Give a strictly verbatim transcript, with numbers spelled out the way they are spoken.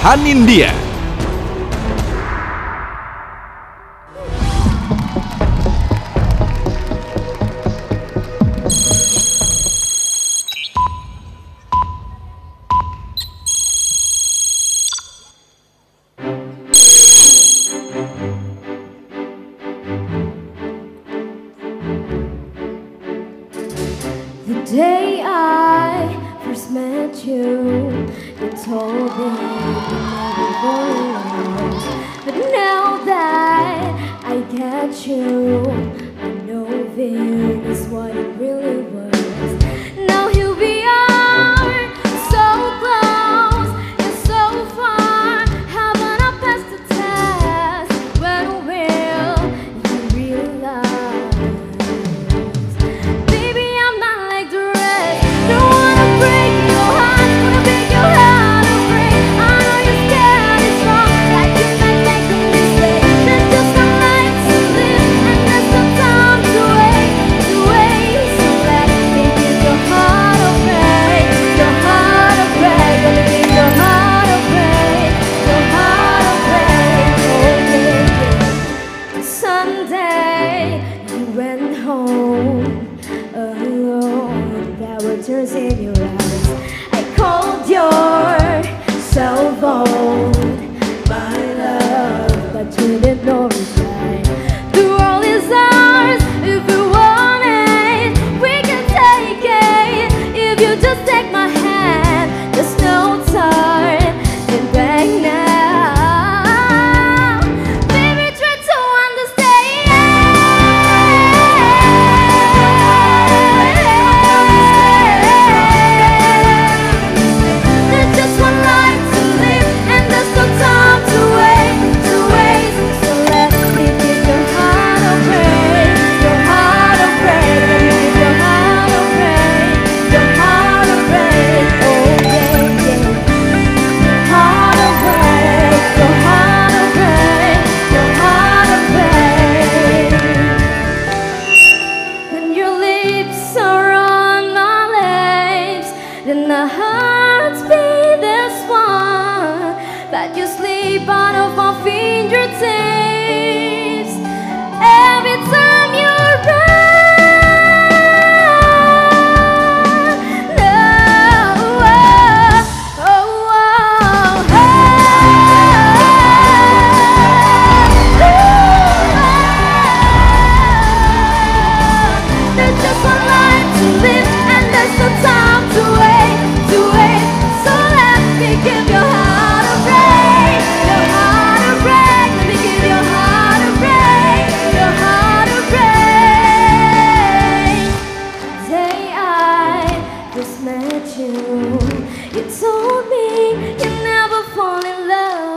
Hanindya. The day I first met you, you told me you never would. But now that I get you, I know this is what it really was. Now here we are, so close and so far. Haven't I passed the test? When will you realize? Baby, I'm not like the rest. Don't wanna break your heart, wanna break your heart and break. I know you're scared, it's wrong, like you might make a mistake. There's just one life to live, and there's no time to wait, to wait. So let me give your heart a break, your heart a break. Let me give your heart a break, your heart a break. Oh yeah, yeah. Sunday you went home alone. There were tears in your eyes. I called your cell phone, my love, but you did not reply. The world is ours if you want it. We can take it if you just take my hand. There's no time to back now. Baby, try to understand. There's just one life to live, and there's no time to wait, to waste. So let me give your heart a break, your heart a break. Let me give your heart a break, your heart a break. Oh yeah, yeah. Heart a break, your heart a break, your heart a break. When your lips are on my lips, then the hearts beat this one. That you slip out of my fingertips every time you run. No, oh, oh, oh, there's just one life to live, and there's no time to wait, to wait. So let me give your heart a break, your heart a break. Let me give your heart a break, your heart a break. The day I first met you, you told me you never fall in love.